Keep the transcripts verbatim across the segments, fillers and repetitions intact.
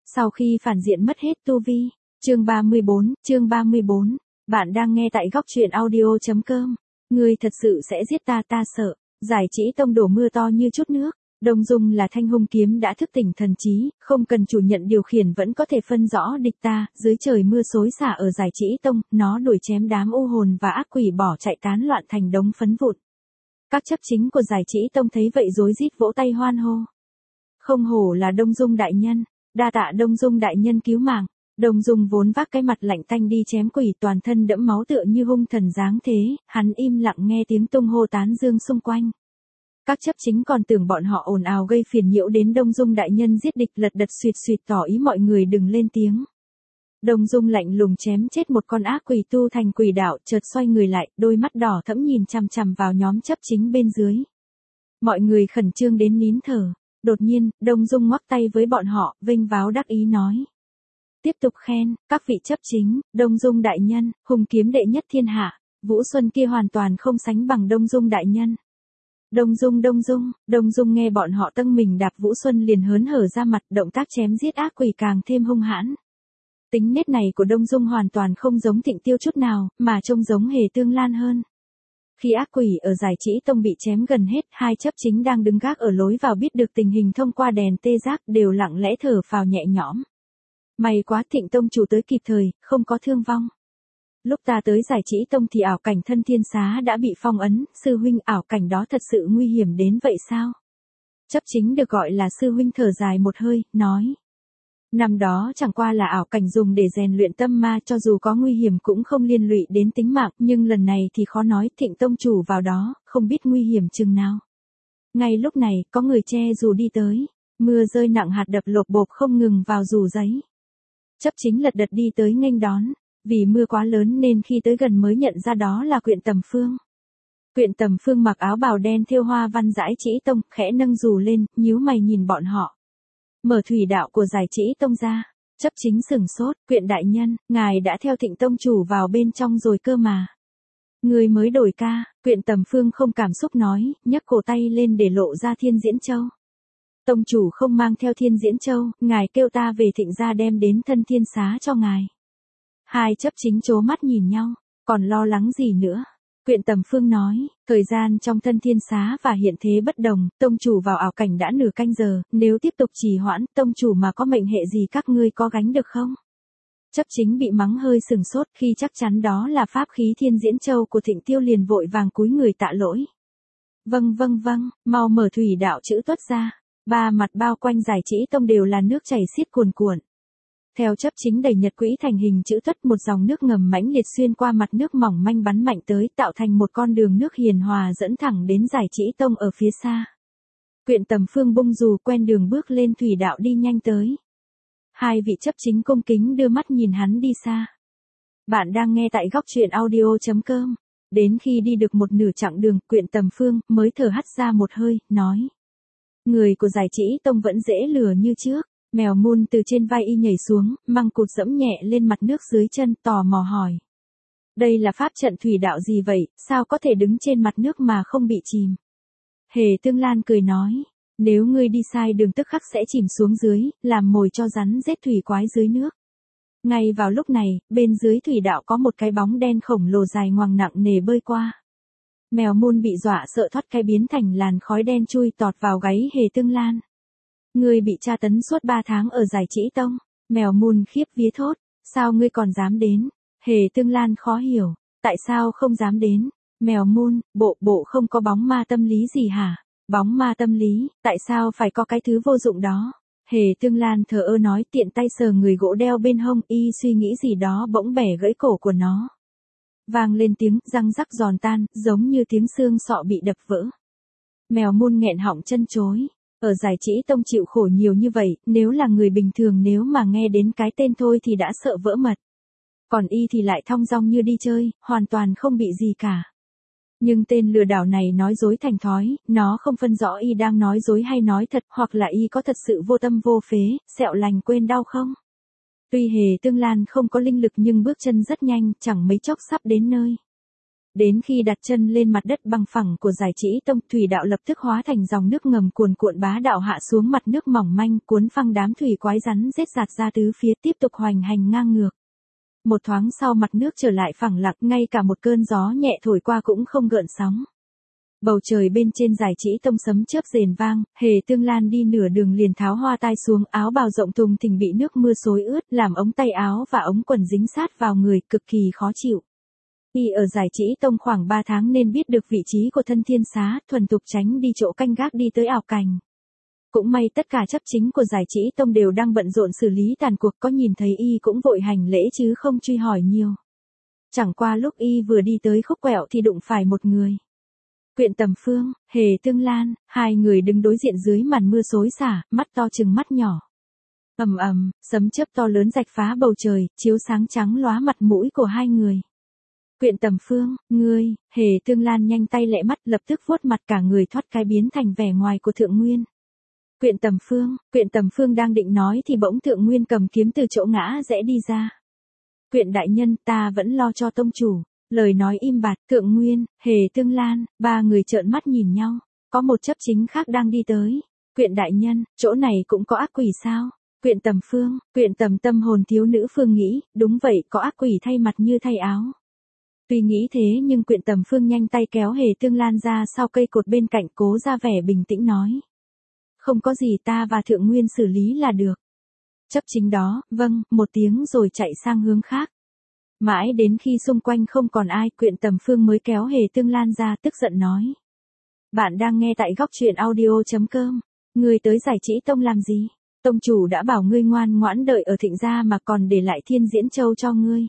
Sau khi phản diện mất hết tu vi. Chương ba mươi bốn, chương ba mươi bốn. Bạn đang nghe tại góc truyện audio chấm com. Ngươi thật sự sẽ giết ta, ta sợ. Giải Chỉ Tông đổ mưa to như chút nước. Đông Dung là thanh hung kiếm đã thức tỉnh thần trí, không cần chủ nhận điều khiển vẫn có thể phân rõ địch ta. Dưới trời mưa xối xả ở Giải Chỉ Tông, nó đuổi chém đám u hồn và ác quỷ bỏ chạy tán loạn thành đống phấn vụn. Các chấp chính của Giải Chỉ Tông thấy vậy rối rít vỗ tay hoan hô. Không hổ là Đông Dung đại nhân, đa tạ Đông Dung đại nhân cứu mạng. Đông Dung vốn vác cái mặt lạnh tanh đi chém quỷ, toàn thân đẫm máu tựa như hung thần dáng thế, hắn im lặng nghe tiếng tung hô tán dương xung quanh. Các chấp chính còn tưởng bọn họ ồn ào gây phiền nhiễu đến Đông Dung đại nhân giết địch, lật đật suýt suýt tỏ ý mọi người đừng lên tiếng. Đông Dung lạnh lùng chém chết một con ác quỷ tu thành quỷ đạo, chợt xoay người lại, đôi mắt đỏ thẫm nhìn chằm chằm vào nhóm chấp chính bên dưới. Mọi người khẩn trương đến nín thở. Đột nhiên, Đông Dung ngoắc tay với bọn họ, vênh váo đắc ý nói. Tiếp tục khen, các vị chấp chính, Đông Dung đại nhân, hùng kiếm đệ nhất thiên hạ, Vũ Xuân kia hoàn toàn không sánh bằng Đông Dung đại nhân. Đông Dung Đông Dung, Đông Dung nghe bọn họ tâng mình đạp Vũ Xuân liền hớn hở ra mặt, động tác chém giết ác quỷ càng thêm hung hãn. Tính nết này của Đông Dung hoàn toàn không giống Thịnh Tiêu chút nào, mà trông giống Hề Tương Lan hơn. Khi ác quỷ ở Giải Chỉ Tông bị chém gần hết, hai chấp chính đang đứng gác ở lối vào biết được tình hình thông qua đèn tê giác đều lặng lẽ thở phào nhẹ nhõm. May quá Thịnh Tông chủ tới kịp thời, không có thương vong. Lúc ta tới Giải Chỉ Tông thì ảo cảnh thân thiên xá đã bị phong ấn, sư huynh, ảo cảnh đó thật sự nguy hiểm đến vậy sao? Chấp chính được gọi là sư huynh thở dài một hơi, nói. Năm đó chẳng qua là ảo cảnh dùng để rèn luyện tâm ma, cho dù có nguy hiểm cũng không liên lụy đến tính mạng, nhưng lần này thì khó nói. Thịnh tông chủ vào đó, không biết nguy hiểm chừng nào. Ngay lúc này, có người che dù đi tới, mưa rơi nặng hạt đập lộp bộp không ngừng vào dù giấy. Chấp chính lật đật đi tới nghênh đón, vì mưa quá lớn nên khi tới gần mới nhận ra đó là Quyện Tầm Phương. Quyện Tầm Phương mặc áo bào đen thêu hoa văn Giải Chỉ Tông, khẽ nâng dù lên, nhíu mày nhìn bọn họ. Mở thủy đạo của Giải Chỉ Tông ra. Chấp chính sửng sốt, Quyện đại nhân, ngài đã theo Thịnh tông chủ vào bên trong rồi cơ mà. Người mới đổi ca. Quyện Tầm Phương không cảm xúc nói, nhấc cổ tay lên để lộ ra Thiên Diễn Châu. Tông chủ không mang theo Thiên Diễn Châu, ngài kêu ta về Thịnh gia đem đến thân thiên xá cho ngài. Hai chấp chính trố mắt nhìn nhau, còn lo lắng gì nữa? Quyện Tầm Phương nói, thời gian trong thân thiên xá và hiện thế bất đồng, tông chủ vào ảo cảnh đã nửa canh giờ, nếu tiếp tục trì hoãn, tông chủ mà có mệnh hệ gì các ngươi có gánh được không? Chấp chính bị mắng hơi sừng sốt, khi chắc chắn đó là pháp khí Thiên Diễn Châu của Thịnh Tiêu liền vội vàng cúi người tạ lỗi. Vâng vâng vâng, mau mở thủy đạo chữ tuất ra. Ba mặt bao quanh Giải Chỉ Tông đều là nước chảy xiết cuồn cuộn. Theo chấp chính đẩy nhật quỹ thành hình chữ tuất, một dòng nước ngầm mãnh liệt xuyên qua mặt nước mỏng manh bắn mạnh tới, tạo thành một con đường nước hiền hòa dẫn thẳng đến Giải Chỉ Tông ở phía xa. Quyện Tầm Phương bung dù quen đường bước lên thủy đạo đi nhanh tới. Hai vị chấp chính cung kính đưa mắt nhìn hắn đi xa. Bạn đang nghe tại góc truyện audio chấm com. Đến khi đi được một nửa chặng đường, Quyện Tầm Phương mới thở hắt ra một hơi, nói. Người của Giải Chỉ Tông vẫn dễ lừa như trước. Mèo mun từ trên vai y nhảy xuống, măng cụt dẫm nhẹ lên mặt nước dưới chân, tò mò hỏi. Đây là pháp trận thủy đạo gì vậy, sao có thể đứng trên mặt nước mà không bị chìm? Hề Tương Lan cười nói, nếu ngươi đi sai đường tức khắc sẽ chìm xuống dưới, làm mồi cho rắn rết thủy quái dưới nước. Ngay vào lúc này, bên dưới thủy đạo có một cái bóng đen khổng lồ dài ngoằng nặng nề bơi qua. Mèo mun bị dọa sợ thoát cái biến thành làn khói đen chui tọt vào gáy Hề Tương Lan. Ngươi bị tra tấn suốt ba tháng ở Giải Chỉ Tông. Mèo mun khiếp vía thốt, sao ngươi còn dám đến? Hề Tương Lan khó hiểu, tại sao không dám đến? Mèo mun, bộ bộ không có bóng ma tâm lý gì hả? Bóng ma tâm lý, tại sao phải có cái thứ vô dụng đó? Hề Tương Lan thờ ơ nói, tiện tay sờ người gỗ đeo bên hông, y suy nghĩ gì đó bỗng bẻ gãy cổ của nó. Vang lên tiếng răng rắc giòn tan, giống như tiếng xương sọ bị đập vỡ. Mèo mun nghẹn họng chân chối. Ở Giải Chỉ Tông chịu khổ nhiều như vậy, nếu là người bình thường nếu mà nghe đến cái tên thôi thì đã sợ vỡ mật. Còn y thì lại thong dong như đi chơi, hoàn toàn không bị gì cả. Nhưng tên lừa đảo này nói dối thành thói, nó không phân rõ y đang nói dối hay nói thật, hoặc là y có thật sự vô tâm vô phế, sẹo lành quên đau không? Tuy Hề Tương Lan không có linh lực nhưng bước chân rất nhanh, chẳng mấy chốc sắp đến nơi. Đến khi đặt chân lên mặt đất bằng phẳng của Giải Trĩ Tông, thủy đạo lập tức hóa thành dòng nước ngầm cuồn cuộn bá đạo hạ xuống mặt nước mỏng manh, cuốn phăng đám thủy quái rắn rết rạt ra tứ phía, tiếp tục hoành hành ngang ngược. Một thoáng sau mặt nước trở lại phẳng lặng, ngay cả một cơn gió nhẹ thổi qua cũng không gợn sóng. Bầu trời bên trên Giải Trĩ Tông sấm chớp rền vang, Hề Tương Lan đi nửa đường liền tháo hoa tai xuống, áo bào rộng thùng thình bị nước mưa xối ướt, làm ống tay áo và ống quần dính sát vào người, cực kỳ khó chịu. Y ở Giải Trĩ Tông khoảng ba tháng nên biết được vị trí của Thân Thiên Xá, thuần thục tránh đi chỗ canh gác đi tới ảo cảnh. Cũng may tất cả chấp chính của Giải Trĩ Tông đều đang bận rộn xử lý tàn cuộc, có nhìn thấy Y cũng vội hành lễ chứ không truy hỏi nhiều. Chẳng qua lúc Y vừa đi tới khúc quẹo thì đụng phải một người. Quyện Tầm Phương, Hề Tương Lan, hai người đứng đối diện dưới màn mưa xối xả, mắt to chừng mắt nhỏ. Ầm ầm, sấm chớp to lớn rạch phá bầu trời, chiếu sáng trắng lóa mặt mũi của hai người. Quyện Tầm Phương, ngươi, Hề Tương Lan nhanh tay lẹ mắt, lập tức vuốt mặt cả người thoát cái biến thành vẻ ngoài của Thượng Nguyên. Quyện Tầm Phương, Quyện Tầm Phương đang định nói thì bỗng Thượng Nguyên cầm kiếm từ chỗ ngã rẽ đi ra. Quyện đại nhân, ta vẫn lo cho tông chủ. Lời nói im bặt, Thượng Nguyên, Hề Tương Lan, ba người trợn mắt nhìn nhau. Có một chấp chính khác đang đi tới. Quyện đại nhân, chỗ này cũng có ác quỷ sao? Quyện Tầm Phương, Quyện Tầm tâm hồn thiếu nữ Phương nghĩ, đúng vậy, có ác quỷ thay mặt như thay áo. Tuy nghĩ thế nhưng Quyện Tầm Phương nhanh tay kéo Hề Tương Lan ra sau cây cột bên cạnh, cố ra vẻ bình tĩnh nói. Không có gì, ta và Thượng Nguyên xử lý là được. Chấp chính đó, vâng, một tiếng rồi chạy sang hướng khác. Mãi đến khi xung quanh không còn ai, Quyện Tầm Phương mới kéo Hề Tương Lan ra, tức giận nói. Bạn đang nghe tại góc truyện audio.com. Ngươi tới Giải Trĩ Tông làm gì? Tông chủ đã bảo ngươi ngoan ngoãn đợi ở Thịnh gia mà còn để lại Thiên Diễn Châu cho ngươi.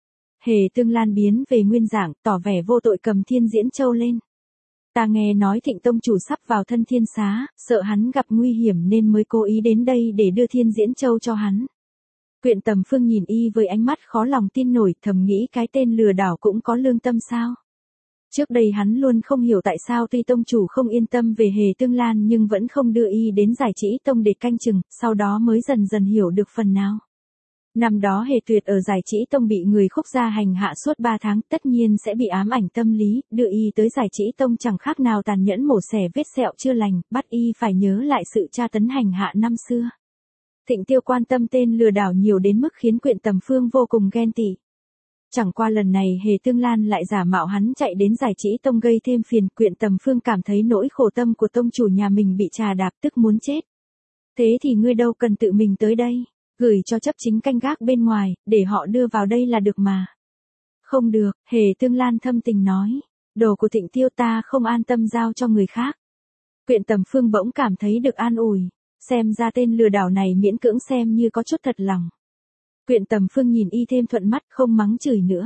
Hề Tương Lan biến về nguyên dạng, tỏ vẻ vô tội cầm Thiên Diễn Châu lên. Ta nghe nói Thịnh tông chủ sắp vào Thân Thiên Xá, sợ hắn gặp nguy hiểm nên mới cố ý đến đây để đưa Thiên Diễn Châu cho hắn. Quyện Tầm Phương nhìn Y với ánh mắt khó lòng tin nổi, thầm nghĩ cái tên lừa đảo cũng có lương tâm sao. Trước đây hắn luôn không hiểu tại sao tuy tông chủ không yên tâm về Hề Tương Lan nhưng vẫn không đưa Y đến Giải Trĩ Tông để canh chừng, sau đó mới dần dần hiểu được phần nào. Năm đó Hề Tuyệt ở Giải Trĩ Tông bị người Khúc gia hành hạ suốt ba tháng, tất nhiên sẽ bị ám ảnh tâm lý, đưa Y tới Giải Trĩ Tông chẳng khác nào tàn nhẫn mổ xẻ vết sẹo chưa lành, bắt Y phải nhớ lại sự tra tấn hành hạ năm xưa. Thịnh Tiêu quan tâm tên lừa đảo nhiều đến mức khiến Quyện Tầm Phương vô cùng ghen tị. Chẳng qua lần này Hề Tương Lan lại giả mạo hắn chạy đến Giải Trĩ Tông gây thêm phiền, Quyện Tầm Phương cảm thấy nỗi khổ tâm của tông chủ nhà mình bị trà đạp, tức muốn chết. Thế thì ngươi đâu cần tự mình tới đây, gửi cho chấp chính canh gác bên ngoài, để họ đưa vào đây là được mà. Không được, Hề Tương Lan thâm tình nói, đồ của Thịnh Tiêu ta không an tâm giao cho người khác. Quyện Tầm Phương bỗng cảm thấy được an ủi. Xem ra tên lừa đảo này miễn cưỡng xem như có chút thật lòng. Quyện Tầm Phương nhìn Y thêm thuận mắt, không mắng chửi nữa.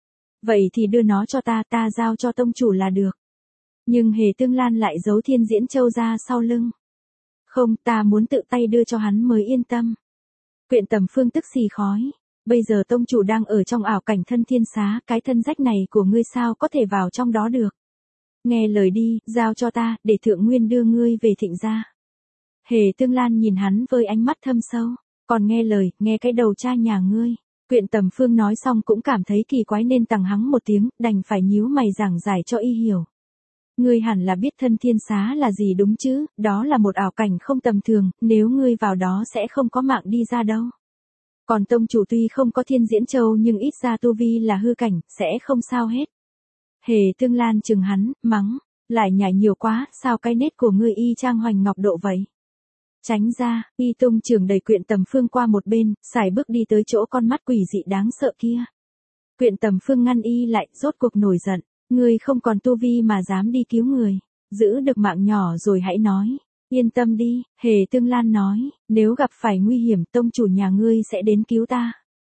Vậy thì đưa nó cho ta, ta giao cho tông chủ là được. Nhưng Hề Tương Lan lại giấu Thiên Diễn Châu ra sau lưng. Không, ta muốn tự tay đưa cho hắn mới yên tâm. Quyện Tầm Phương tức xì khói. Bây giờ tông chủ đang ở trong ảo cảnh Thân Thiên Xá, cái thân rách này của ngươi sao có thể vào trong đó được. Nghe lời đi, giao cho ta, để Thượng Nguyên đưa ngươi về Thịnh gia. Hề Tương Lan nhìn hắn với ánh mắt thâm sâu, còn nghe lời, nghe cái đầu cha nhà ngươi. Quyện Tầm Phương nói xong cũng cảm thấy kỳ quái nên tằng hắng một tiếng, đành phải nhíu mày giảng giải cho Y hiểu. Ngươi hẳn là biết Thân Thiên Xá là gì đúng chứ, đó là một ảo cảnh không tầm thường, nếu ngươi vào đó sẽ không có mạng đi ra đâu. Còn tông chủ tuy không có Thiên Diễn Châu nhưng ít ra tu vi là hư cảnh, sẽ không sao hết. Hề Tương Lan chừng hắn, mắng, lại nhảy nhiều quá, sao cái nết của ngươi y chang Hoành Ngọc Độ vậy. Tránh ra, Y tung trường đẩy Quyện Tầm Phương qua một bên, xài bước đi tới chỗ con mắt quỷ dị đáng sợ kia. Quyện Tầm Phương ngăn Y lại, rốt cuộc nổi giận, ngươi không còn tu vi mà dám đi cứu người, giữ được mạng nhỏ rồi hãy nói. Yên tâm đi, Hề Tương Lan nói, nếu gặp phải nguy hiểm tông chủ nhà ngươi sẽ đến cứu ta.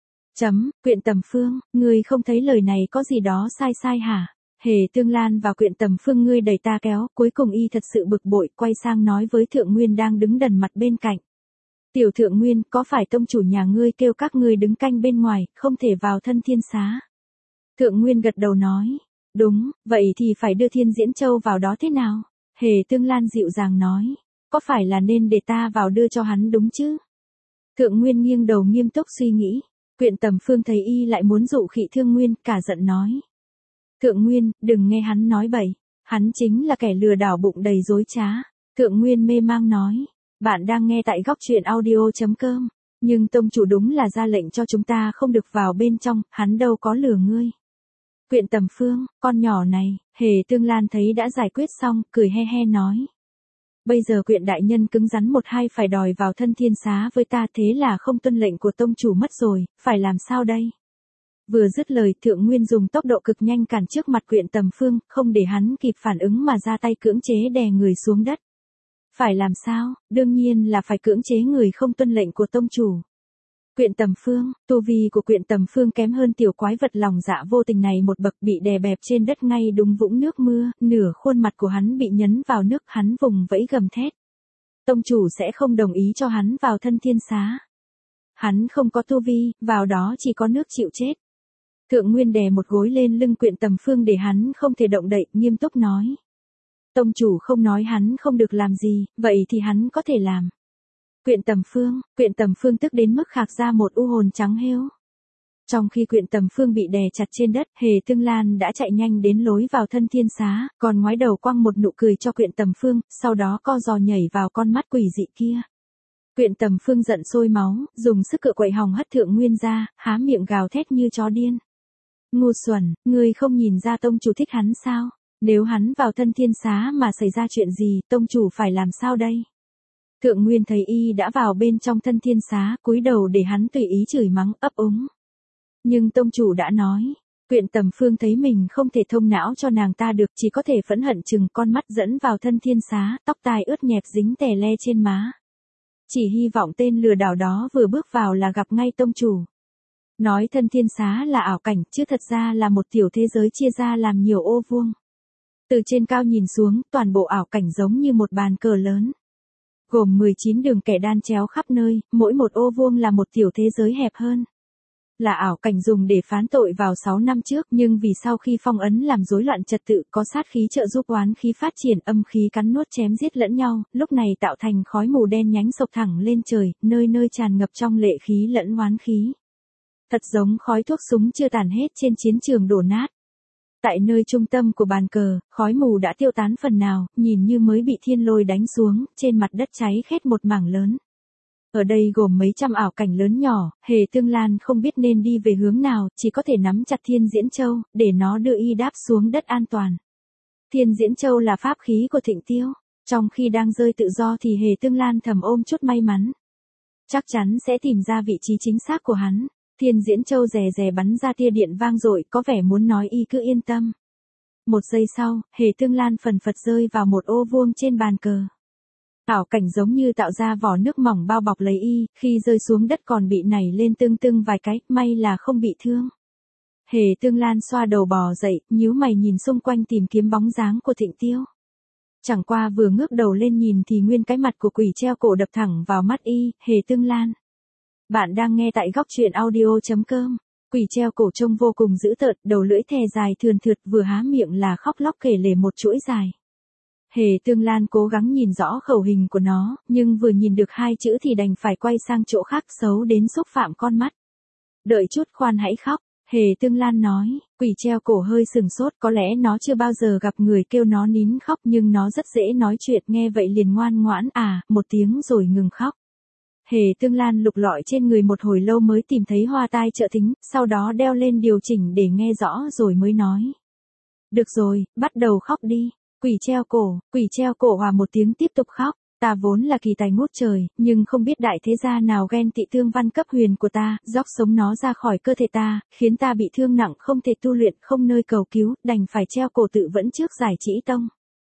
Chấm, Quyện Tầm Phương, ngươi không thấy lời này có gì đó sai sai hả? Hề Tương Lan và Quyện Tầm Phương ngươi đẩy ta kéo, cuối cùng Y thật sự bực bội, quay sang nói với Thượng Nguyên đang đứng đần mặt bên cạnh. Tiểu Thượng Nguyên, có phải tông chủ nhà ngươi kêu các ngươi đứng canh bên ngoài, không thể vào Thân Thiên Xá? Thượng Nguyên gật đầu nói, đúng, vậy thì phải đưa Thiên Diễn Châu vào đó thế nào? Hề Tương Lan dịu dàng nói, có phải là nên để ta vào đưa cho hắn đúng chứ? Thượng Nguyên nghiêng đầu nghiêm túc suy nghĩ, Quyện Tầm Phương thấy Y lại muốn dụ khị Thương Nguyên, cả giận nói. Thượng Nguyên, đừng nghe hắn nói bậy. Hắn chính là kẻ lừa đảo bụng đầy dối trá. Thượng Nguyên mê mang nói. Bạn đang nghe tại góc truyện audio.com. Nhưng tông chủ đúng là ra lệnh cho chúng ta không được vào bên trong, hắn đâu có lừa ngươi. Quyện Tầm Phương, con nhỏ này, Hề Tương Lan thấy đã giải quyết xong, cười he he nói. Bây giờ Quyện đại nhân cứng rắn một hai phải đòi vào thân thiên xá với ta, thế là không tuân lệnh của tông chủ mất rồi, phải làm sao đây? Vừa dứt lời, Thượng Nguyên dùng tốc độ cực nhanh cản trước mặt Quyện Tầm Phương, không để hắn kịp phản ứng mà ra tay cưỡng chế đè người xuống đất. Phải làm sao? Đương nhiên là phải cưỡng chế người không tuân lệnh của tông chủ. Quyện Tầm Phương, tu vi của Quyện Tầm Phương kém hơn tiểu quái vật lòng dạ vô tình này một bậc, bị đè bẹp trên đất ngay đúng vũng nước mưa, nửa khuôn mặt của hắn bị nhấn vào nước, hắn vùng vẫy gầm thét. Tông chủ sẽ không đồng ý cho hắn vào thân thiên xá. Hắn không có tu vi, vào đó chỉ có nước chịu chết. Thượng Nguyên đè một gối lên lưng Quyện Tầm Phương để hắn không thể động đậy, nghiêm túc nói. Tông chủ không nói hắn không được làm gì, vậy thì hắn có thể làm. Quyện Tầm Phương, Quyện Tầm Phương tức đến mức khạc ra một u hồn trắng hêu. Trong khi Quyện Tầm Phương bị đè chặt trên đất, Hề Tương Lan đã chạy nhanh đến lối vào thân thiên xá, còn ngoái đầu quăng một nụ cười cho Quyện Tầm Phương, sau đó co giò nhảy vào con mắt quỷ dị kia. Quyện Tầm Phương giận sôi máu, dùng sức cựa quậy hòng hất Thượng Nguyên ra, há miệng gào thét như chó điên. Ngu xuẩn, ngươi không nhìn ra tông chủ thích hắn sao? Nếu hắn vào thân thiên xá mà xảy ra chuyện gì, tông chủ phải làm sao đây? Thượng Nguyên thấy y đã vào bên trong thân thiên xá, cúi đầu để hắn tùy ý chửi mắng ấp úng. Nhưng tông chủ đã nói, Quyện Tầm Phương thấy mình không thể thông não cho nàng ta được, chỉ có thể phẫn hận chừng con mắt dẫn vào thân thiên xá, tóc tai ướt nhẹp dính tè le trên má. Chỉ hy vọng tên lừa đảo đó vừa bước vào là gặp ngay tông chủ. Nói thân thiên xá là ảo cảnh, chứ thật ra là một tiểu thế giới chia ra làm nhiều ô vuông. Từ trên cao nhìn xuống, toàn bộ ảo cảnh giống như một bàn cờ lớn. Gồm mười chín đường kẻ đan chéo khắp nơi, mỗi một ô vuông là một tiểu thế giới hẹp hơn. Là ảo cảnh dùng để phán tội vào sáu năm trước, nhưng vì sau khi phong ấn làm rối loạn trật tự, có sát khí trợ giúp oán khí phát triển, âm khí cắn nuốt chém giết lẫn nhau, lúc này tạo thành khói mù đen nhánh sộc thẳng lên trời, nơi nơi tràn ngập trong lệ khí lẫn oán khí. Thật giống khói thuốc súng chưa tàn hết trên chiến trường đổ nát. Tại nơi trung tâm của bàn cờ, khói mù đã tiêu tán phần nào, nhìn như mới bị thiên lôi đánh xuống, trên mặt đất cháy khét một mảng lớn. Ở đây gồm mấy trăm ảo cảnh lớn nhỏ, Hề Tương Lan không biết nên đi về hướng nào, chỉ có thể nắm chặt Thiên Diễn Châu, để nó đưa y đáp xuống đất an toàn. Thiên Diễn Châu là pháp khí của Thịnh Tiêu, trong khi đang rơi tự do thì Hề Tương Lan thầm ôm chút may mắn. Chắc chắn sẽ tìm ra vị trí chính xác của hắn. Thiên Diễn Châu rè rè bắn ra tia điện vang dội, có vẻ muốn nói y cứ yên tâm. Một giây sau, Hề Tương Lan phần phật rơi vào một ô vuông trên bàn cờ. Ảo cảnh giống như tạo ra vỏ nước mỏng bao bọc lấy y, khi rơi xuống đất còn bị nảy lên tưng tưng vài cái, may là không bị thương. Hề Tương Lan xoa đầu bò dậy, nhíu mày nhìn xung quanh tìm kiếm bóng dáng của Thịnh Tiêu. Chẳng qua vừa ngước đầu lên nhìn thì nguyên cái mặt của quỷ treo cổ đập thẳng vào mắt y, Hề Tương Lan. Bạn đang nghe tại góc truyện audio.com. Quỷ treo cổ trông vô cùng dữ tợn, đầu lưỡi thè dài thườn thượt, vừa há miệng là khóc lóc kể lể một chuỗi dài. Hề Tương Lan cố gắng nhìn rõ khẩu hình của nó, nhưng vừa nhìn được hai chữ thì đành phải quay sang chỗ khác, xấu đến xúc phạm con mắt. Đợi chút, khoan hãy khóc, Hề Tương Lan nói. Quỷ treo cổ hơi sừng sốt, có lẽ nó chưa bao giờ gặp người kêu nó nín khóc, nhưng nó rất dễ nói chuyện, nghe vậy liền ngoan ngoãn à, một tiếng rồi ngừng khóc. Hề Tương Lan lục lọi trên người một hồi lâu mới tìm thấy hoa tai trợ thính, sau đó đeo lên điều chỉnh để nghe rõ rồi mới nói. Được rồi, bắt đầu khóc đi. Quỷ treo cổ, quỷ treo cổ hòa một tiếng tiếp tục khóc. Ta vốn là kỳ tài ngút trời, nhưng không biết đại thế gia nào ghen tị thương văn cấp huyền của ta, róc sống nó ra khỏi cơ thể ta, khiến ta bị thương nặng không thể tu luyện, không nơi cầu cứu, đành phải treo cổ tự vẫn trước Giải Trĩ Tông.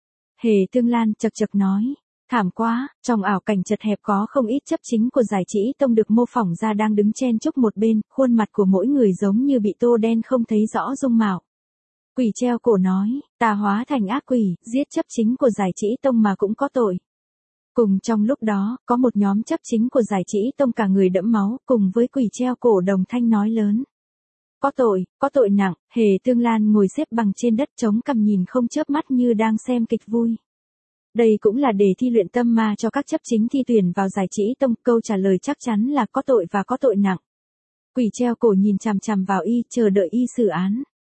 Hề Tương Lan chật chật nói. Thảm quá, trong ảo cảnh chật hẹp có không ít chấp chính của Giải Trĩ Tông được mô phỏng ra đang đứng chen chúc một bên, khuôn mặt của mỗi người giống như bị tô đen không thấy rõ dung mạo. Quỷ treo cổ nói, ta hóa thành ác quỷ, giết chấp chính của Giải Trĩ Tông mà cũng có tội. Cùng trong lúc đó, có một nhóm chấp chính của Giải Trĩ Tông cả người đẫm máu, cùng với quỷ treo cổ đồng thanh nói lớn. Có tội, có tội nặng. Hề Tương Lan ngồi xếp bằng trên đất chống cằm nhìn không chớp mắt như đang xem kịch vui. Đây cũng là đề thi luyện tâm ma cho các chấp chính thi tuyển vào Giải Trĩ Tông, câu trả lời chắc chắn là có tội và có tội nặng. Quỷ treo cổ nhìn chằm chằm vào y, chờ đợi y xử án.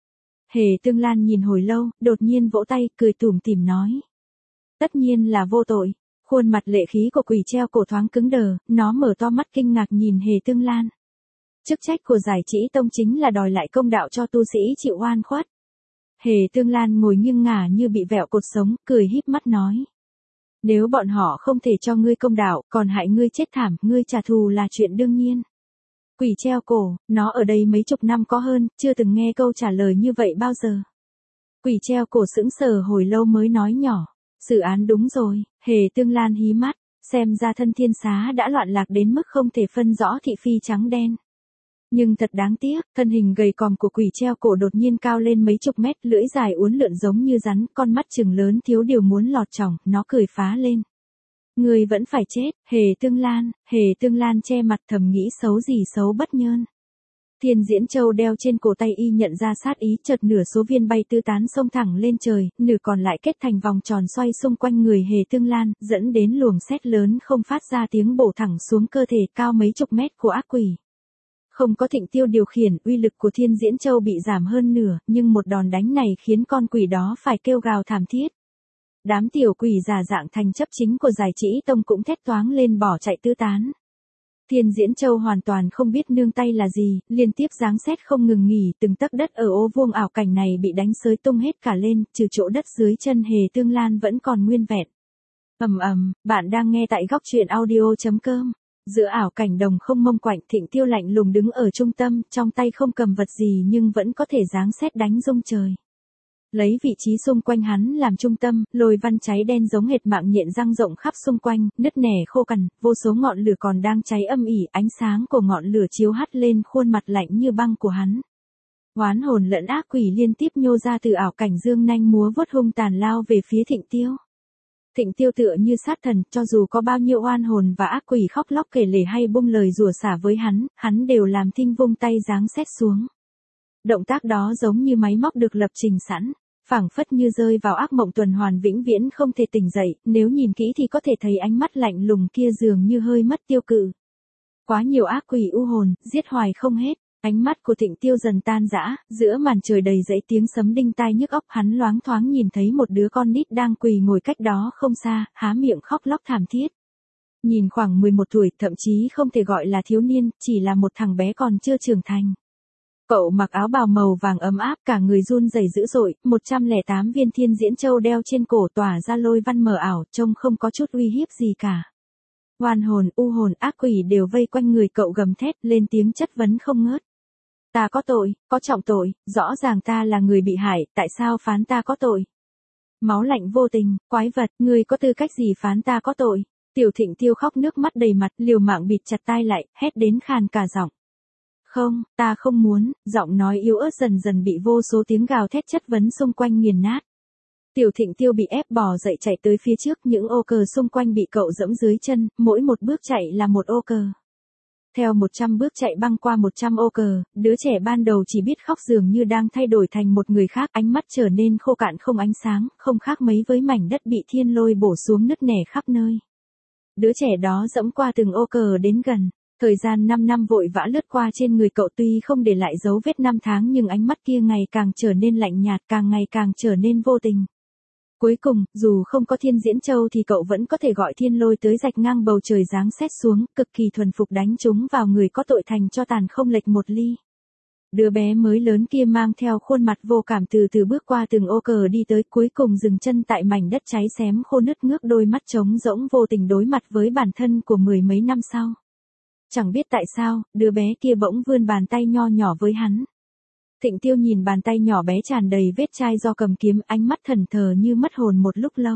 Hề Tương Lan nhìn hồi lâu, đột nhiên vỗ tay, cười tủm tỉm nói. Tất nhiên là vô tội. Khuôn mặt lệ khí của quỷ treo cổ thoáng cứng đờ, nó mở to mắt kinh ngạc nhìn Hề Tương Lan. Chức trách của Giải Chỉ Tông chính là đòi lại công đạo cho tu sĩ chịu oan khuất. Hề Tương Lan ngồi nghiêng ngả như bị vẹo cột sống, cười híp mắt nói. Nếu bọn họ không thể cho ngươi công đạo, còn hại ngươi chết thảm, ngươi trả thù là chuyện đương nhiên. Quỷ treo cổ, nó ở đây mấy chục năm có hơn, chưa từng nghe câu trả lời như vậy bao giờ. Quỷ treo cổ sững sờ hồi lâu mới nói nhỏ. Xử án đúng rồi. Hề Tương Lan hí mắt, xem ra thân thiên xá đã loạn lạc đến mức không thể phân rõ thị phi trắng đen. Nhưng thật đáng tiếc, thân hình gầy còm của quỷ treo cổ đột nhiên cao lên mấy chục mét, lưỡi dài uốn lượn giống như rắn, con mắt trừng lớn thiếu điều muốn lọt tròng, nó cười phá lên. Người vẫn phải chết. Hề Tương Lan, Hề Tương Lan che mặt thầm nghĩ xấu gì xấu bất nhơn. Thiên Diễn Châu đeo trên cổ tay y nhận ra sát ý, chợt nửa số viên bay tứ tán xông thẳng lên trời, nửa còn lại kết thành vòng tròn xoay xung quanh người Hề Tương Lan, dẫn đến luồng sét lớn không phát ra tiếng bổ thẳng xuống cơ thể cao mấy chục mét của ác quỷ. Không có Thịnh Tiêu điều khiển, uy lực của Thiên Diễn Châu bị giảm hơn nửa, nhưng một đòn đánh này khiến con quỷ đó phải kêu gào thảm thiết. Đám tiểu quỷ giả dạng thành chấp chính của Giải Chỉ Tông cũng thét toáng lên bỏ chạy tứ tán. Thiên Diễn Châu hoàn toàn không biết nương tay là gì, liên tiếp giáng sét không ngừng nghỉ, từng tấc đất ở ô vuông ảo cảnh này bị đánh xới tung hết cả lên, trừ chỗ đất dưới chân Hề Tương Lan vẫn còn nguyên vẹn. Ầm ầm, bạn đang nghe tại góc truyện audio chấm com. Giữa ảo cảnh đồng không mông quạnh, Thịnh Tiêu lạnh lùng đứng ở trung tâm, trong tay không cầm vật gì nhưng vẫn có thể giáng sét đánh rung trời. Lấy vị trí xung quanh hắn làm trung tâm, lôi văn cháy đen giống hệt mạng nhện răng rộng khắp xung quanh, nứt nẻ khô cằn, vô số ngọn lửa còn đang cháy âm ỉ, ánh sáng của ngọn lửa chiếu hắt lên khuôn mặt lạnh như băng của hắn. Oán hồn lẫn ác quỷ liên tiếp nhô ra từ ảo cảnh dương nanh múa vuốt hung tàn lao về phía Thịnh Tiêu. Thịnh Tiêu tựa như sát thần, cho dù có bao nhiêu oan hồn và ác quỷ khóc lóc kể lể hay buông lời rủa xả với hắn, hắn đều làm thinh vung tay giáng sét xuống. Động tác đó giống như máy móc được lập trình sẵn, phảng phất như rơi vào ác mộng tuần hoàn vĩnh viễn không thể tỉnh dậy, nếu nhìn kỹ thì có thể thấy ánh mắt lạnh lùng kia dường như hơi mất tiêu cự. Quá nhiều ác quỷ u hồn, giết hoài không hết, ánh mắt của Thịnh Tiêu dần tan rã, giữa màn trời đầy dẫy tiếng sấm đinh tai nhức óc, hắn loáng thoáng nhìn thấy một đứa con nít đang quỳ ngồi cách đó không xa, há miệng khóc lóc thảm thiết. Nhìn khoảng mười một tuổi, thậm chí không thể gọi là thiếu niên, chỉ là một thằng bé còn chưa trưởng thành. Cậu mặc áo bào màu vàng ấm áp, cả người run rẩy dữ dội, một trăm lẻ tám viên Thiên Diễn Châu đeo trên cổ tỏa ra lôi văn mờ ảo, trông không có chút uy hiếp gì cả. Oan hồn, u hồn, ác quỷ đều vây quanh người cậu gầm thét lên tiếng chất vấn không ngớt. Ta có tội, có trọng tội, rõ ràng ta là người bị hại, tại sao phán ta có tội? Máu lạnh vô tình, quái vật, ngươi có tư cách gì phán ta có tội? Tiểu Thịnh Tiêu khóc nước mắt đầy mặt, liều mạng bịt chặt tai lại, hét đến khàn cả giọng. Không, ta không muốn, giọng nói yếu ớt dần dần bị vô số tiếng gào thét chất vấn xung quanh nghiền nát. Tiểu Thịnh Tiêu bị ép bò dậy chạy tới phía trước, những ô cờ xung quanh bị cậu dẫm dưới chân, mỗi một bước chạy là một ô cờ. Theo một trăm bước chạy băng qua một trăm ô cờ, đứa trẻ ban đầu chỉ biết khóc dường như đang thay đổi thành một người khác, ánh mắt trở nên khô cạn không ánh sáng, không khác mấy với mảnh đất bị thiên lôi bổ xuống nứt nẻ khắp nơi. Đứa trẻ đó dẫm qua từng ô cờ đến gần. Thời gian năm năm vội vã lướt qua trên người cậu, tuy không để lại dấu vết năm tháng nhưng ánh mắt kia ngày càng trở nên lạnh nhạt, càng ngày càng trở nên vô tình. Cuối cùng, dù không có Thiên Diễn Châu thì cậu vẫn có thể gọi thiên lôi tới rạch ngang bầu trời giáng sét xuống, cực kỳ thuần phục đánh chúng vào người có tội thành cho tàn không lệch một ly. Đứa bé mới lớn kia mang theo khuôn mặt vô cảm từ từ bước qua từng ô cờ đi tới, cuối cùng dừng chân tại mảnh đất cháy xém khô nứt, ngước đôi mắt trống rỗng vô tình đối mặt với bản thân của mười mấy năm sau. Chẳng biết tại sao, đứa bé kia bỗng vươn bàn tay nho nhỏ với hắn. Thịnh Tiêu nhìn bàn tay nhỏ bé tràn đầy vết chai do cầm kiếm, ánh mắt thẫn thờ như mất hồn một lúc lâu.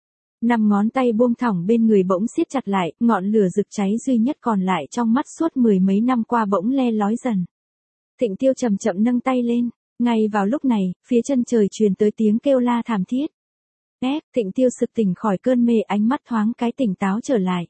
Năm ngón tay buông thõng bên người bỗng siết chặt lại, ngọn lửa rực cháy duy nhất còn lại trong mắt suốt mười mấy năm qua bỗng le lói dần. Thịnh Tiêu chậm chậm nâng tay lên, ngay vào lúc này, phía chân trời truyền tới tiếng kêu la thảm thiết. Ép, Thịnh Tiêu sực tỉnh khỏi cơn mê, ánh mắt thoáng cái tỉnh táo trở lại.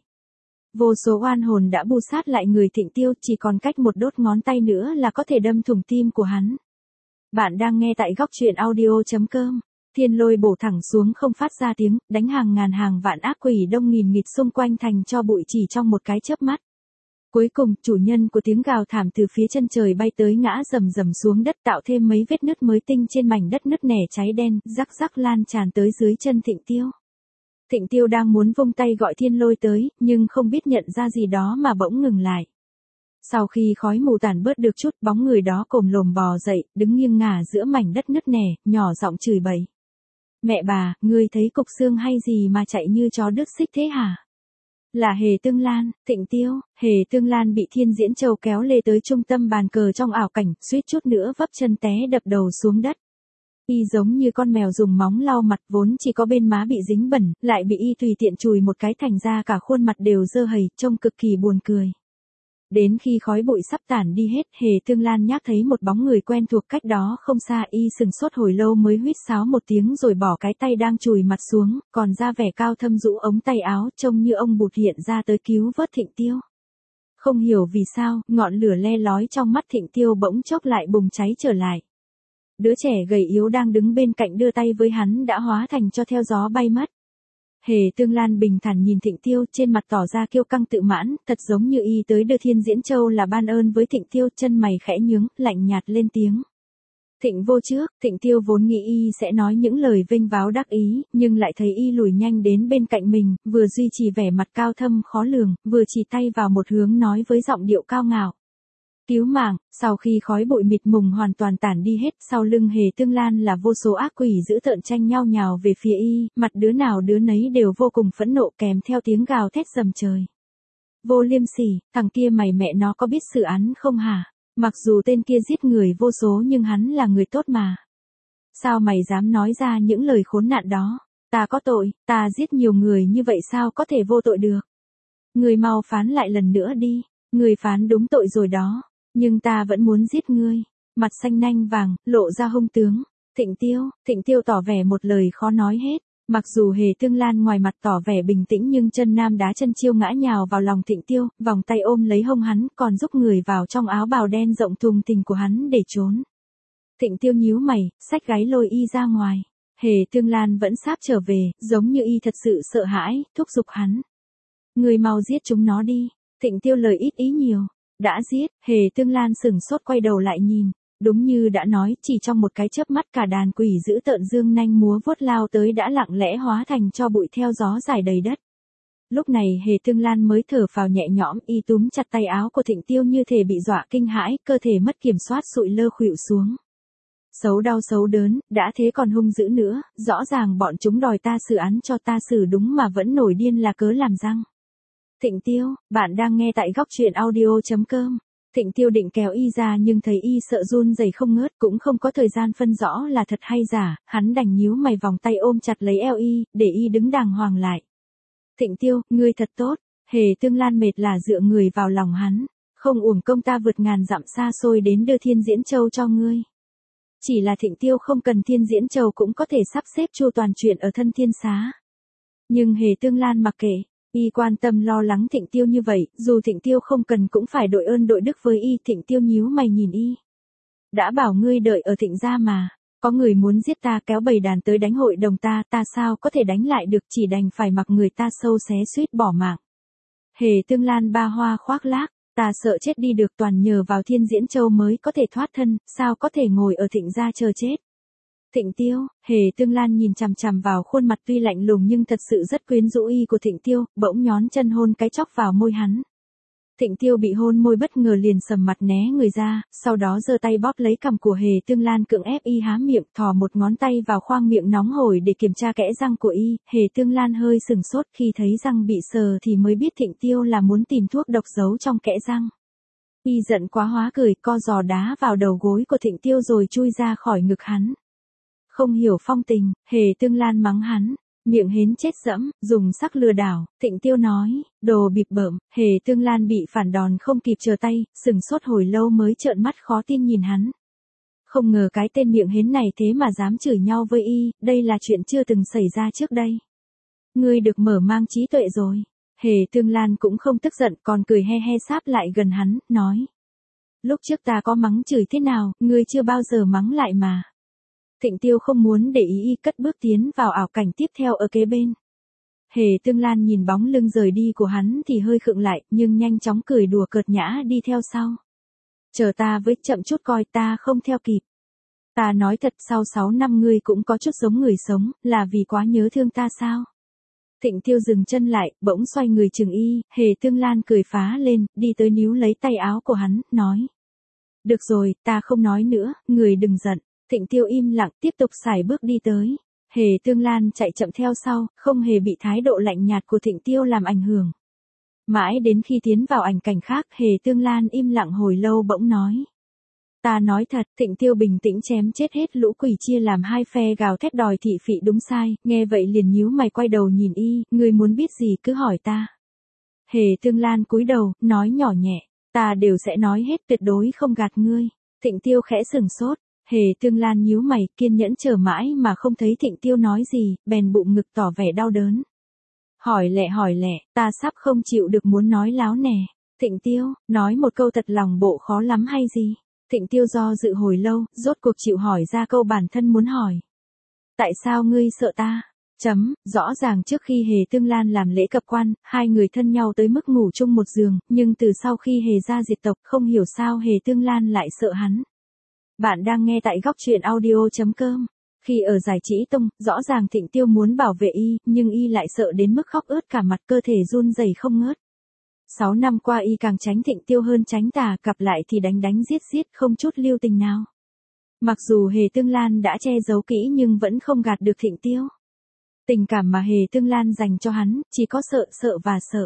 Vô số oan hồn đã bu sát lại người Thịnh Tiêu, chỉ còn cách một đốt ngón tay nữa là có thể đâm thủng tim của hắn. Bạn đang nghe tại góc truyện audio chấm com. Thiên lôi bổ thẳng xuống không phát ra tiếng, đánh hàng ngàn hàng vạn ác quỷ đông nghìn nghịt xung quanh thành cho bụi chỉ trong một cái chớp mắt. Cuối cùng, chủ nhân của tiếng gào thảm từ phía chân trời bay tới ngã rầm rầm xuống đất tạo thêm mấy vết nứt mới tinh trên mảnh đất nứt nẻ cháy đen, rắc rắc lan tràn tới dưới chân Thịnh Tiêu. Thịnh Tiêu đang muốn vung tay gọi Thiên Lôi tới, nhưng không biết nhận ra gì đó mà bỗng ngừng lại. Sau khi khói mù tản bớt được chút, bóng người đó cồm lồm bò dậy, đứng nghiêng ngả giữa mảnh đất nứt nẻ, nhỏ giọng chửi bậy. Mẹ bà, ngươi thấy cục xương hay gì mà chạy như chó đứt xích thế hả? Là Hề Tương Lan. Thịnh Tiêu. Hề Tương Lan bị Thiên Diễn Châu kéo lê tới trung tâm bàn cờ trong ảo cảnh, suýt chút nữa vấp chân té đập đầu xuống đất. Y giống như con mèo dùng móng lau mặt, vốn chỉ có bên má bị dính bẩn, lại bị y tùy tiện chùi một cái thành ra cả khuôn mặt đều dơ hầy, trông cực kỳ buồn cười. Đến khi khói bụi sắp tản đi hết, Hề Tương Lan nhác thấy một bóng người quen thuộc cách đó không xa, y sừng sốt hồi lâu mới huýt sáo một tiếng rồi bỏ cái tay đang chùi mặt xuống, còn ra vẻ cao thâm rũ ống tay áo trông như ông Bụt hiện ra tới cứu vớt Thịnh Tiêu. Không hiểu vì sao, ngọn lửa le lói trong mắt Thịnh Tiêu bỗng chốc lại bùng cháy trở lại. Đứa trẻ gầy yếu đang đứng bên cạnh đưa tay với hắn đã hóa thành cho theo gió bay mất. Hề Tương Lan bình thản nhìn Thịnh Tiêu, trên mặt tỏ ra kiêu căng tự mãn, thật giống như y tới đưa Thiên Diễn Châu là ban ơn với Thịnh Tiêu, chân mày khẽ nhướng, lạnh nhạt lên tiếng. Thịnh vô trước. Thịnh Tiêu vốn nghĩ y sẽ nói những lời vênh váo đắc ý, nhưng lại thấy y lùi nhanh đến bên cạnh mình, vừa duy trì vẻ mặt cao thâm khó lường, vừa chỉ tay vào một hướng nói với giọng điệu cao ngạo. Cứu mạng. Sau khi khói bụi mịt mùng hoàn toàn tản đi hết, sau lưng Hề Tương Lan là vô số ác quỷ dữ tợn tranh nhau nhào về phía y, mặt đứa nào đứa nấy đều vô cùng phẫn nộ kèm theo tiếng gào thét rầm trời. Vô liêm sỉ, thằng kia mày mẹ nó có biết xử án không hả? Mặc dù tên kia giết người vô số nhưng hắn là người tốt mà. Sao mày dám nói ra những lời khốn nạn đó? Ta có tội, ta giết nhiều người như vậy sao có thể vô tội được? Người mau phán lại lần nữa đi, người phán đúng tội rồi đó. Nhưng ta vẫn muốn giết ngươi. Mặt xanh nanh vàng, lộ ra hung tướng. Thịnh Tiêu. Thịnh Tiêu tỏ vẻ một lời khó nói hết. Mặc dù Hề Tương Lan ngoài mặt tỏ vẻ bình tĩnh nhưng chân nam đá chân chiêu ngã nhào vào lòng Thịnh Tiêu, vòng tay ôm lấy hông hắn, còn giúp người vào trong áo bào đen rộng thùng thình của hắn để trốn. Thịnh Tiêu nhíu mày, xách gáy lôi y ra ngoài. Hề Tương Lan vẫn sáp trở về, giống như y thật sự sợ hãi, thúc giục hắn. Người mau giết chúng nó đi. Thịnh Tiêu lời ít ý nhiều. Đã giết. Hề Tương Lan sửng sốt quay đầu lại nhìn. Đúng như đã nói, chỉ trong một cái chớp mắt cả đàn quỷ dữ tợn dương nanh múa vuốt lao tới đã lặng lẽ hóa thành cho bụi theo gió dài đầy đất. Lúc này Hề Tương Lan mới thở phào nhẹ nhõm, y túm chặt tay áo của Thịnh Tiêu như thể bị dọa kinh hãi, cơ thể mất kiểm soát sụi lơ khuỵu xuống. Xấu đau xấu đớn, đã thế còn hung dữ nữa, rõ ràng bọn chúng đòi ta xử án cho ta xử đúng mà vẫn nổi điên là cớ làm răng. Thịnh Tiêu, bạn đang nghe tại góc truyện audio chấm com. Thịnh Tiêu định kéo y ra nhưng thấy y sợ run rẩy không ngớt, cũng không có thời gian phân rõ là thật hay giả, hắn đành nhíu mày vòng tay ôm chặt lấy eo y, để y đứng đàng hoàng lại. Thịnh Tiêu, ngươi thật tốt. Hề Tương Lan mệt là dựa người vào lòng hắn. Không uổng công ta vượt ngàn dặm xa xôi đến đưa Thiên Diễn Châu cho ngươi. Chỉ là Thịnh Tiêu không cần Thiên Diễn Châu cũng có thể sắp xếp chu toàn chuyện ở thân thiên xá. Nhưng Hề Tương Lan mặc kệ. Y quan tâm lo lắng Thịnh Tiêu như vậy, dù Thịnh Tiêu không cần cũng phải đội ơn đội đức với y. Thịnh Tiêu nhíu mày nhìn y. Đã bảo ngươi đợi ở Thịnh gia mà, có người muốn giết ta kéo bầy đàn tới đánh hội đồng ta, ta sao có thể đánh lại được, chỉ đành phải mặc người ta sâu xé suýt bỏ mạng. Hề Tương Lan ba hoa khoác lác, ta sợ chết đi được, toàn nhờ vào Thiên Diễn Châu mới có thể thoát thân, sao có thể ngồi ở Thịnh gia chờ chết. Thịnh Tiêu. Hề Tương Lan nhìn chằm chằm vào khuôn mặt tuy lạnh lùng nhưng thật sự rất quyến rũ y của Thịnh Tiêu, bỗng nhón chân hôn cái chóc vào môi hắn. Thịnh Tiêu bị hôn môi bất ngờ liền sầm mặt né người ra, sau đó giơ tay bóp lấy cằm của Hề Tương Lan cưỡng ép y há miệng, thò một ngón tay vào khoang miệng nóng hổi để kiểm tra kẽ răng của y. Hề Tương Lan hơi sừng sốt khi thấy răng bị sờ thì mới biết Thịnh Tiêu là muốn tìm thuốc độc giấu trong kẽ răng. Y giận quá hóa cười, co giò đá vào đầu gối của Thịnh Tiêu rồi chui ra khỏi ngực hắn. Không hiểu phong tình, Hề Tương Lan mắng hắn, miệng hến chết dẫm, dùng sắc lừa đảo. Thịnh Tiêu nói, đồ bịp bợm. Hề Tương Lan bị phản đòn không kịp chờ tay, sừng sốt hồi lâu mới trợn mắt khó tin nhìn hắn. Không ngờ cái tên miệng hến này thế mà dám chửi nhau với y, đây là chuyện chưa từng xảy ra trước đây. Ngươi được mở mang trí tuệ rồi. Hề Tương Lan cũng không tức giận, còn cười he he sáp lại gần hắn, nói. Lúc trước ta có mắng chửi thế nào, ngươi chưa bao giờ mắng lại mà. Thịnh Tiêu không muốn để ý y cất bước tiến vào ảo cảnh tiếp theo ở kế bên. Hề Tương Lan nhìn bóng lưng rời đi của hắn thì hơi khựng lại, nhưng nhanh chóng cười đùa cợt nhã đi theo sau. Chờ ta với, chậm chút coi, ta không theo kịp. Ta nói thật, sau sáu năm ngươi cũng có chút giống người sống, là vì quá nhớ thương ta sao? Thịnh Tiêu dừng chân lại, bỗng xoay người chừng y, Hề Tương Lan cười phá lên, đi tới níu lấy tay áo của hắn, nói. Được rồi, ta không nói nữa, người đừng giận. Thịnh Tiêu im lặng, tiếp tục sải bước đi tới. Hề Tương Lan chạy chậm theo sau, không hề bị thái độ lạnh nhạt của Thịnh Tiêu làm ảnh hưởng. Mãi đến khi tiến vào ảnh cảnh khác, Hề Tương Lan im lặng hồi lâu bỗng nói. Ta nói thật, Thịnh Tiêu bình tĩnh chém chết hết lũ quỷ chia làm hai phe gào thét đòi thị phị đúng sai, nghe vậy liền nhíu mày quay đầu nhìn y, ngươi muốn biết gì cứ hỏi ta. Hề Tương Lan cúi đầu, nói nhỏ nhẹ, ta đều sẽ nói hết, tuyệt đối không gạt ngươi. Thịnh Tiêu khẽ sừng sốt, Hề Tương Lan nhíu mày, kiên nhẫn chờ mãi mà không thấy Thịnh Tiêu nói gì, bèn bụng ngực tỏ vẻ đau đớn. Hỏi lẹ hỏi lẹ, ta sắp không chịu được muốn nói láo nè. Thịnh Tiêu, nói một câu thật lòng bộ khó lắm hay gì? Thịnh Tiêu do dự hồi lâu, rốt cuộc chịu hỏi ra câu bản thân muốn hỏi. Tại sao ngươi sợ ta? Chấm, rõ ràng trước khi Hề Tương Lan làm lễ cập quan, hai người thân nhau tới mức ngủ chung một giường, nhưng từ sau khi Hề gia diệt tộc không hiểu sao Hề Tương Lan lại sợ hắn. Bạn đang nghe tại góc truyện audio chấm com. Khi ở Giải Trí Tông, rõ ràng Thịnh Tiêu muốn bảo vệ y, nhưng y lại sợ đến mức khóc ướt cả mặt, cơ thể run rẩy không ngớt. Sáu năm qua y càng tránh Thịnh Tiêu hơn tránh tà, gặp lại thì đánh đánh giết giết không chút lưu tình nào. Mặc dù Hề Tương Lan đã che giấu kỹ nhưng vẫn không gạt được Thịnh Tiêu. Tình cảm mà Hề Tương Lan dành cho hắn, chỉ có sợ sợ và sợ.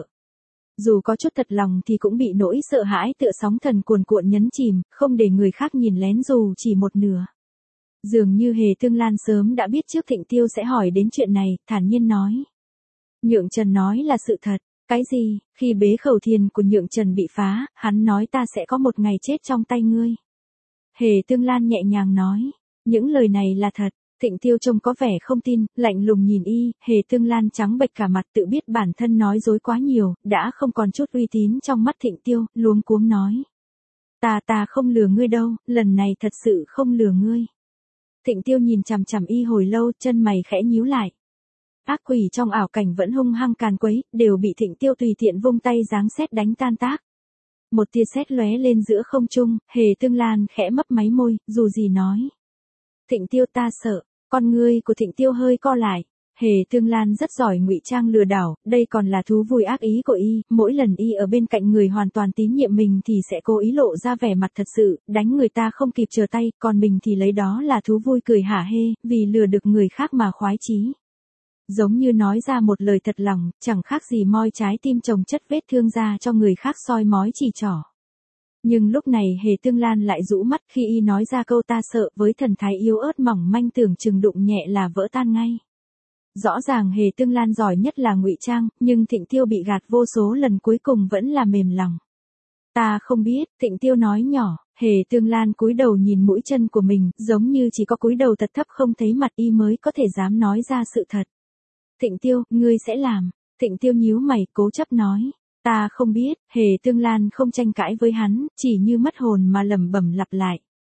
Dù có chút thật lòng thì cũng bị nỗi sợ hãi tựa sóng thần cuồn cuộn nhấn chìm, không để người khác nhìn lén dù chỉ một nửa. Dường như Hề Tương Lan sớm đã biết trước Thịnh Tiêu sẽ hỏi đến chuyện này, thản nhiên nói. Nhượng Trần nói là sự thật. Cái gì? Khi bế khẩu thiền của Nhượng Trần bị phá, hắn nói ta sẽ có một ngày chết trong tay ngươi. Hề Tương Lan nhẹ nhàng nói. Những lời này là thật. Thịnh Tiêu trông có vẻ không tin, lạnh lùng nhìn y, Hề Tương Lan trắng bệch cả mặt, tự biết bản thân nói dối quá nhiều, đã không còn chút uy tín trong mắt Thịnh Tiêu, luống cuống nói. Ta ta không lừa ngươi đâu, lần này thật sự không lừa ngươi. Thịnh Tiêu nhìn chằm chằm y hồi lâu, chân mày khẽ nhíu lại. Ác quỷ trong ảo cảnh vẫn hung hăng càn quấy, đều bị Thịnh Tiêu tùy tiện vung tay giáng sét đánh tan tác. Một tia sét lóe lên giữa không trung, Hề Tương Lan khẽ mấp máy môi, dù gì nói. Thịnh Tiêu ta sợ, con ngươi của Thịnh Tiêu hơi co lại. Hề Tương Lan rất giỏi ngụy trang lừa đảo, đây còn là thú vui ác ý của y, mỗi lần y ở bên cạnh người hoàn toàn tín nhiệm mình thì sẽ cố ý lộ ra vẻ mặt thật sự, đánh người ta không kịp trở tay, còn mình thì lấy đó là thú vui cười hả hê, vì lừa được người khác mà khoái chí. Giống như nói ra một lời thật lòng, chẳng khác gì moi trái tim chồng chất vết thương ra cho người khác soi mói chỉ trỏ. Nhưng lúc này Hề Tương Lan lại rũ mắt khi y nói ra câu ta sợ với thần thái yếu ớt mỏng manh tưởng chừng đụng nhẹ là vỡ tan ngay. Rõ ràng Hề Tương Lan giỏi nhất là ngụy trang, nhưng Thịnh Tiêu bị gạt vô số lần cuối cùng vẫn là mềm lòng. Ta không biết, Thịnh Tiêu nói nhỏ, Hề Tương Lan cúi đầu nhìn mũi chân của mình, giống như chỉ có cúi đầu thật thấp không thấy mặt y mới có thể dám nói ra sự thật. Thịnh Tiêu, ngươi sẽ làm. Thịnh Tiêu nhíu mày, cố chấp nói. Ta không biết, Hề Tương Lan không tranh cãi với hắn, chỉ như mất hồn mà lẩm bẩm lặp lại.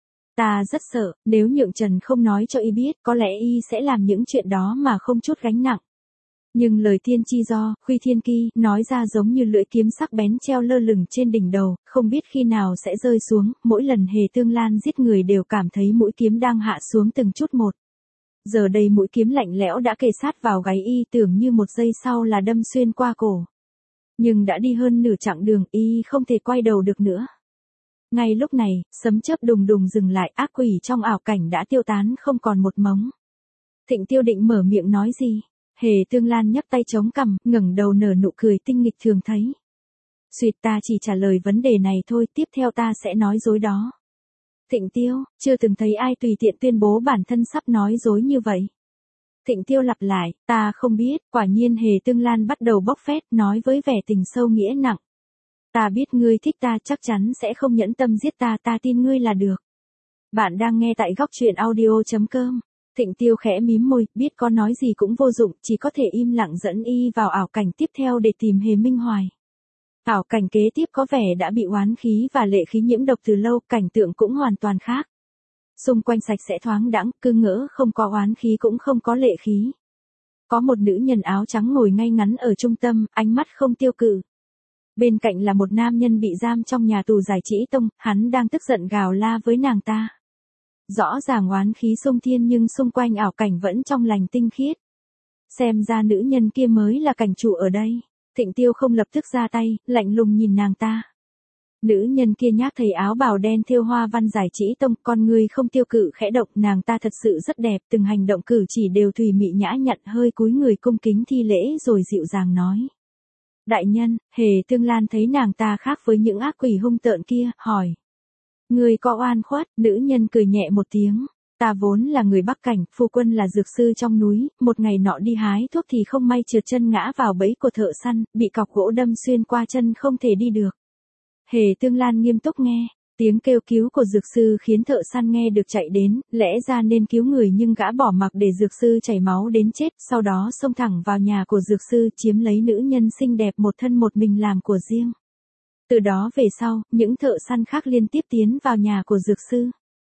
Ta rất sợ, nếu Nhượng Trần không nói cho y biết, có lẽ y sẽ làm những chuyện đó mà không chút gánh nặng. Nhưng lời tiên chi do, Khuy Thiên Ki, nói ra giống như lưỡi kiếm sắc bén treo lơ lửng trên đỉnh đầu, không biết khi nào sẽ rơi xuống, mỗi lần Hề Tương Lan giết người đều cảm thấy mũi kiếm đang hạ xuống từng chút một. Giờ đây mũi kiếm lạnh lẽo đã kề sát vào gáy y, tưởng như một giây sau là đâm xuyên qua cổ. Nhưng đã đi hơn nửa chặng đường, y không thể quay đầu được nữa. Ngay lúc này, sấm chớp đùng đùng dừng lại, ác quỷ trong ảo cảnh đã tiêu tán không còn một mống. Thịnh Tiêu định mở miệng nói gì? Hề Tương Lan nhấc tay chống cằm, ngẩng đầu nở nụ cười tinh nghịch thường thấy. Xuyệt, ta chỉ trả lời vấn đề này thôi, tiếp theo ta sẽ nói dối đó. Thịnh Tiêu, chưa từng thấy ai tùy tiện tuyên bố bản thân sắp nói dối như vậy. Thịnh Tiêu lặp lại, ta không biết, quả nhiên Hề Tương Lan bắt đầu bóc phét, nói với vẻ tình sâu nghĩa nặng. Ta biết ngươi thích ta, chắc chắn sẽ không nhẫn tâm giết ta, ta tin ngươi là được. Bạn đang nghe tại góc truyện audio chấm com. Thịnh Tiêu khẽ mím môi, biết có nói gì cũng vô dụng, chỉ có thể im lặng dẫn y vào ảo cảnh tiếp theo để tìm Hề Minh Hoài. Ảo cảnh kế tiếp có vẻ đã bị oán khí và lệ khí nhiễm độc từ lâu, cảnh tượng cũng hoàn toàn khác. Xung quanh sạch sẽ thoáng đãng, cư ngỡ không có oán khí cũng không có lệ khí. Có một nữ nhân áo trắng ngồi ngay ngắn ở trung tâm, ánh mắt không tiêu cự. Bên cạnh là một nam nhân bị giam trong nhà tù Giải Trí Tông, hắn đang tức giận gào la với nàng ta. Rõ ràng oán khí xung thiên nhưng xung quanh ảo cảnh vẫn trong lành tinh khiết. Xem ra nữ nhân kia mới là cảnh chủ ở đây. Thịnh Tiêu không lập tức ra tay, lạnh lùng nhìn nàng ta. Nữ nhân kia nhác thấy áo bào đen thêu hoa văn Giải Trí Tông, con người không tiêu cự khẽ động, nàng ta thật sự rất đẹp, từng hành động cử chỉ đều thùy mị nhã nhặn, hơi cúi người cung kính thi lễ rồi dịu dàng nói. Đại nhân, Hề Tương Lan thấy nàng ta khác với những ác quỷ hung tợn kia, hỏi. Người có oan khuất, nữ nhân cười nhẹ một tiếng. Ta vốn là người Bắc Cảnh, phu quân là dược sư trong núi, một ngày nọ đi hái thuốc thì không may trượt chân ngã vào bẫy của thợ săn, bị cọc gỗ đâm xuyên qua chân không thể đi được. Hề Tương Lan nghiêm túc nghe, tiếng kêu cứu của dược sư khiến thợ săn nghe được chạy đến, lẽ ra nên cứu người nhưng gã bỏ mặc để dược sư chảy máu đến chết, sau đó xông thẳng vào nhà của dược sư chiếm lấy nữ nhân xinh đẹp một thân một mình làm của riêng. Từ đó về sau, những thợ săn khác liên tiếp tiến vào nhà của dược sư.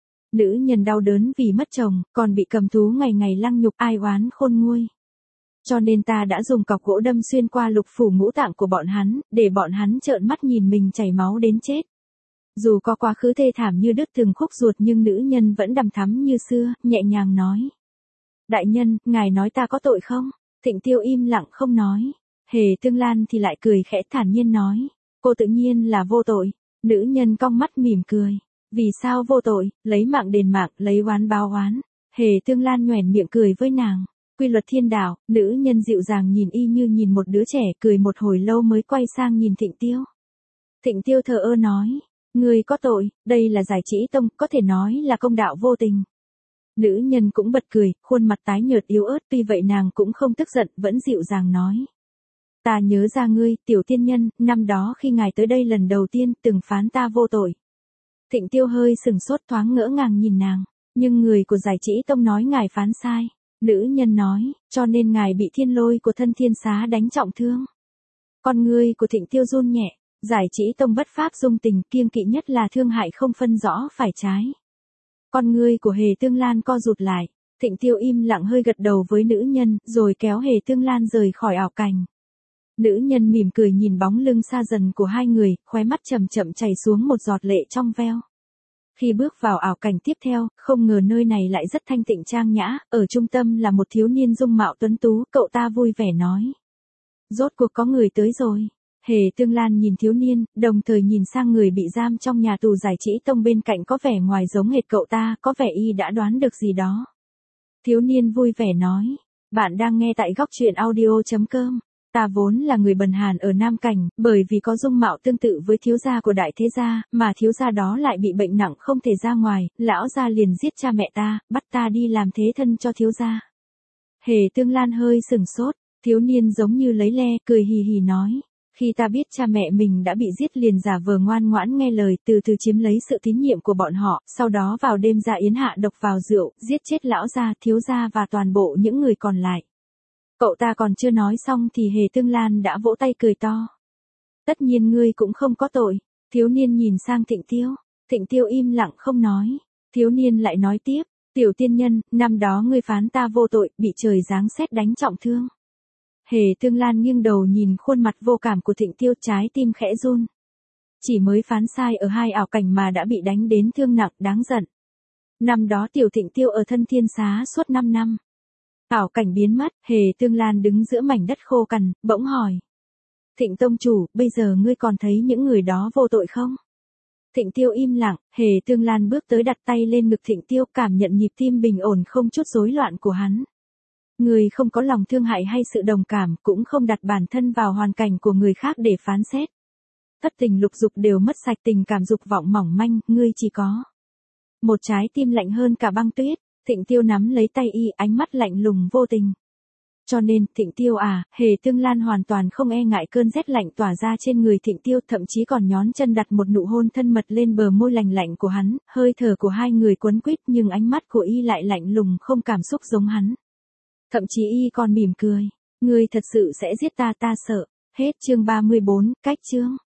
Nữ nhân đau đớn vì mất chồng, còn bị cầm thú ngày ngày lăng nhục ai oán khôn nguôi. Cho nên ta đã dùng cọc gỗ đâm xuyên qua lục phủ ngũ tạng của bọn hắn, để bọn hắn trợn mắt nhìn mình chảy máu đến chết. Dù có quá khứ thê thảm như đứt từng khúc ruột nhưng nữ nhân vẫn đằm thắm như xưa, nhẹ nhàng nói. Đại nhân, ngài nói ta có tội không? Thịnh Tiêu im lặng không nói. Hề Tương Lan thì lại cười khẽ thản nhiên nói. Cô tự nhiên là vô tội. Nữ nhân cong mắt mỉm cười. Vì sao vô tội, lấy mạng đền mạng, lấy oán báo oán. Hề Tương Lan nhoẻn miệng cười với nàng. Quy luật thiên đạo, nữ nhân dịu dàng nhìn y như nhìn một đứa trẻ, cười một hồi lâu mới quay sang nhìn Thịnh Tiêu. Thịnh Tiêu thờ ơ nói. Người có tội, đây là Giải Trí Tông, có thể nói là công đạo vô tình. Nữ nhân cũng bật cười, khuôn mặt tái nhợt yếu ớt, tuy vậy nàng cũng không tức giận, vẫn dịu dàng nói. Ta nhớ ra ngươi, tiểu tiên nhân, năm đó khi ngài tới đây lần đầu tiên, từng phán ta vô tội. Thịnh Tiêu hơi sừng sốt thoáng ngỡ ngàng nhìn nàng, nhưng người của Giải Trí Tông nói ngài phán sai. Nữ nhân nói, cho nên ngài bị thiên lôi của thân thiên xá đánh trọng thương. Con ngươi của Thịnh Tiêu run nhẹ, Giải Trí Tông bất pháp dung tình, kiêng kỵ nhất là thương hại không phân rõ phải trái. Con ngươi của Hề Tương Lan co rụt lại, Thịnh Tiêu im lặng hơi gật đầu với nữ nhân, rồi kéo Hề Tương Lan rời khỏi ảo cảnh. Nữ nhân mỉm cười nhìn bóng lưng xa dần của hai người, khóe mắt chậm chậm chảy xuống một giọt lệ trong veo. Khi bước vào ảo cảnh tiếp theo, không ngờ nơi này lại rất thanh tịnh trang nhã, ở trung tâm là một thiếu niên dung mạo tuấn tú, cậu ta vui vẻ nói. Rốt cuộc có người tới rồi. Hề Tương Lan nhìn thiếu niên, đồng thời nhìn sang người bị giam trong nhà tù Giải Trí Tông bên cạnh có vẻ ngoài giống hệt cậu ta, có vẻ y đã đoán được gì đó. Thiếu niên vui vẻ nói, bạn đang nghe tại góc truyện audio chấm com. Ta vốn là người bần hàn ở Nam Cảnh, bởi vì có dung mạo tương tự với thiếu gia của đại thế gia, mà thiếu gia đó lại bị bệnh nặng không thể ra ngoài, lão gia liền giết cha mẹ ta, bắt ta đi làm thế thân cho thiếu gia. Hề Tương Lan hơi sừng sốt, thiếu niên giống như lấy le, cười hì hì nói. Khi ta biết cha mẹ mình đã bị giết liền giả vờ ngoan ngoãn nghe lời, từ từ chiếm lấy sự tín nhiệm của bọn họ, sau đó vào đêm ra yến hạ độc vào rượu, giết chết lão gia, thiếu gia và toàn bộ những người còn lại. Cậu ta còn chưa nói xong thì Hề Tương Lan đã vỗ tay cười to. Tất nhiên ngươi cũng không có tội. Thiếu niên nhìn sang Thịnh Tiêu. Thịnh Tiêu im lặng không nói. Thiếu niên lại nói tiếp. Tiểu tiên nhân, năm đó ngươi phán ta vô tội, bị trời giáng sét đánh trọng thương. Hề Tương Lan nghiêng đầu nhìn khuôn mặt vô cảm của Thịnh Tiêu, trái tim khẽ run. Chỉ mới phán sai ở hai ảo cảnh mà đã bị đánh đến thương nặng, đáng giận. Năm đó tiểu Thịnh Tiêu ở thân thiên xá suốt năm năm. Ảo cảnh biến mất, Hề Tương Lan đứng giữa mảnh đất khô cằn, bỗng hỏi. Thịnh tông chủ, bây giờ ngươi còn thấy những người đó vô tội không? Thịnh Tiêu im lặng, Hề Tương Lan bước tới đặt tay lên ngực Thịnh Tiêu, cảm nhận nhịp tim bình ổn không chút rối loạn của hắn. Người không có lòng thương hại hay sự đồng cảm, cũng không đặt bản thân vào hoàn cảnh của người khác để phán xét. Thất tình lục dục đều mất sạch, tình cảm dục vọng mỏng manh, ngươi chỉ có một trái tim lạnh hơn cả băng tuyết. Thịnh Tiêu nắm lấy tay y, ánh mắt lạnh lùng vô tình. Cho nên, Thịnh Tiêu à, Hề Tương Lan hoàn toàn không e ngại cơn rét lạnh tỏa ra trên người Thịnh Tiêu, thậm chí còn nhón chân đặt một nụ hôn thân mật lên bờ môi lành lạnh của hắn, hơi thở của hai người quấn quýt nhưng ánh mắt của y lại lạnh lùng không cảm xúc giống hắn. Thậm chí y còn mỉm cười, ngươi thật sự sẽ giết ta, ta sợ. Hết chương ba mươi bốn, cách chương.